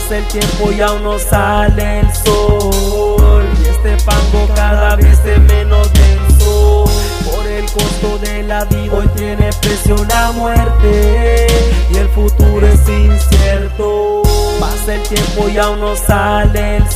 Pasa el tiempo y aún no sale el sol, y este fango cada vez es menos denso. Por el costo de la vida hoy tiene precio la muerte, y el futuro es incierto. Pasa el tiempo y aún no sale el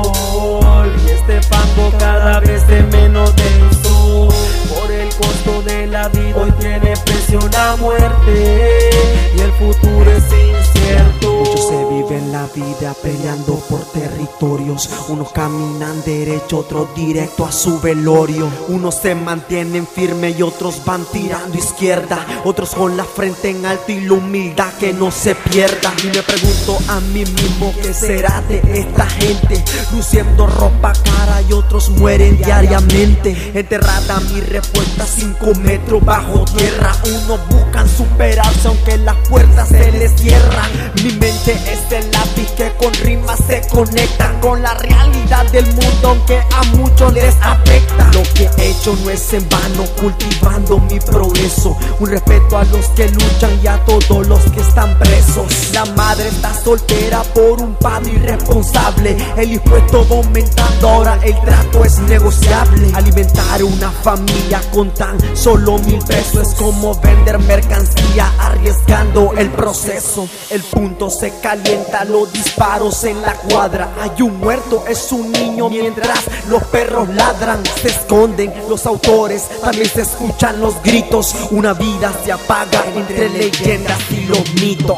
sol, y este fango cada vez es menos denso. Por el costo de la vida hoy tiene precio la muerte, y el futuro es incierto. Muchos se viven la vida peleando por territorios. Unos caminan derecho, otros directo a su velorio. Unos se mantienen firmes y otros van tirando izquierda. Otros con la frente en alto y la humildad que no se pierda. Y me pregunto a mí mismo qué será de esta gente, luciendo ropa cara y otros mueren diariamente. Enterrada mi respuesta 5 metros bajo tierra. Unos buscan superarse aunque las puertas se les cierran. Mi mente es el lápiz que con rimas se conecta con la realidad del mundo, aunque a muchos les afecta. Lo que he hecho no es en vano, cultivando mi progreso. Un respeto a los que luchan y a todos los que están presos. La madre está soltera por un padre irresponsable. El impuesto va aumentando, ahora el trato es negociable. Alimentar una familia con tan solo 1000 pesos es como vender mercancía arriesgando el proceso. El punto se calienta, los disparos en la cuadra. Hay un muerto, es un niño mientras los perros ladran. Se esconden los autores, también se escuchan los gritos. Una vida se apaga entre leyendas y los mitos.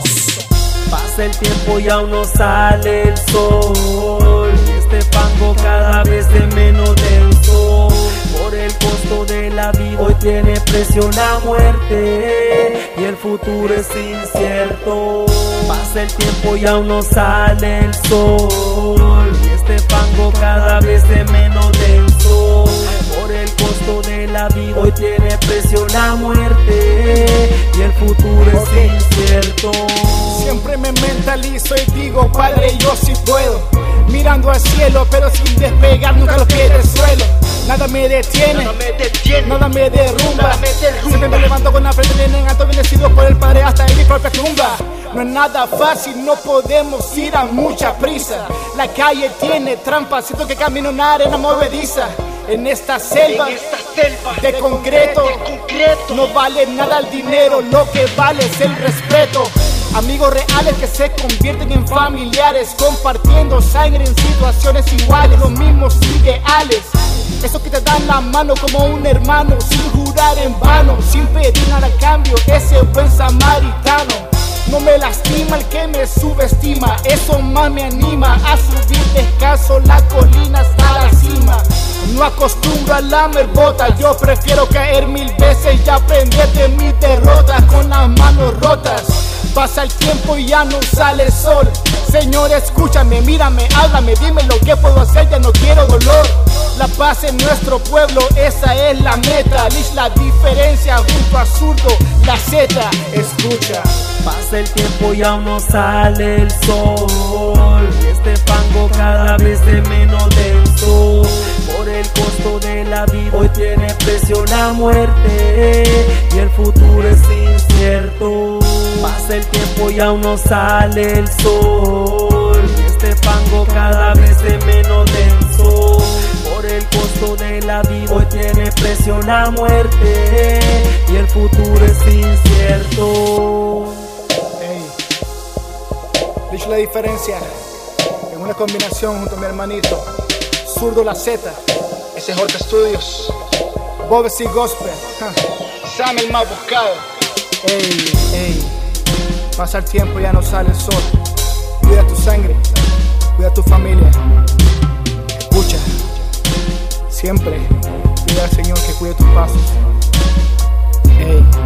Pasa el tiempo y aún no sale el sol, y este fango cada vez es menos denso. Por el costo de la vida hoy tiene precio la muerte, y el futuro es incierto. Pasa el tiempo y aún no sale el sol, y este fango cada vez es menos denso. Por el costo de la vida hoy tiene precio la muerte, y el futuro es incierto. Siempre me mentalizo y digo, Padre, yo sí puedo. Mirando al cielo, pero sin despegar nunca los pies del suelo. Nada me detiene, nada me derrumba. Siempre me levanto con la frente bien en alto, bendecido por el Padre hasta en mi propia tumba. No es nada fácil, no podemos ir a mucha prisa. La calle tiene trampas, siento que camino en una arena movediza. En esta selva de concreto, no vale nada el dinero, lo que vale es el respeto. Amigos reales que se convierten en familiares, compartiendo sangre en situaciones iguales, los mismos ideales. Esos que te dan la mano como un hermano, sin jurar en vano, sin pedir nada a cambio, ese buen samaritano. No me lastima el que me subestima, eso más me anima a subir descalzo la colina hasta la cima. No acostumbro a lamer botas, yo prefiero caer 1000 veces y aprender de mis derrotas con las manos rotas. Pasa el tiempo y ya no sale el sol. Señor, escúchame, mírame, háblame, dime lo que puedo hacer, ya no quiero dolor. La paz en nuestro pueblo, esa es la meta. Lish la diferencia junto a Zurdo, la Z, escucha. Pasa el tiempo y aún no sale el sol, y este fango cada vez es menos denso. Por el costo de la vida hoy tiene precio la muerte, y el futuro es incierto. Pasa el tiempo y aún no sale el sol, y este fango cada vez es menos denso. Por el costo de la vida hoy tiene precio la muerte, y el futuro es incierto. Lish la diferencia en una combinación junto a mi hermanito Zurdo la Z, SJ Studios, Bobes y Gospel, Sam el más buscado. Pasa el tiempo, ya no sale el sol. Cuida tu sangre, cuida tu familia. Escucha, siempre pide al Señor que cuide tus pasos.